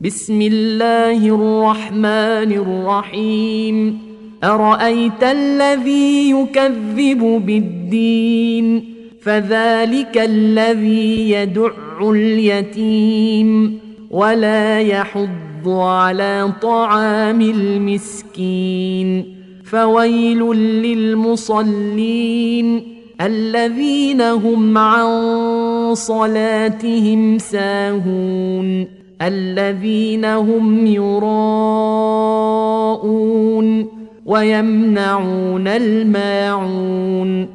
بسم الله الرحمن الرحيم أرأيت الذي يكذب بالدين فذلك الذي يدع اليتيم ولا يحض على طعام المسكين فويل للمصلين الذين هم عن صلاتهم ساهون الذين هم يراءون ويمنعون الماعون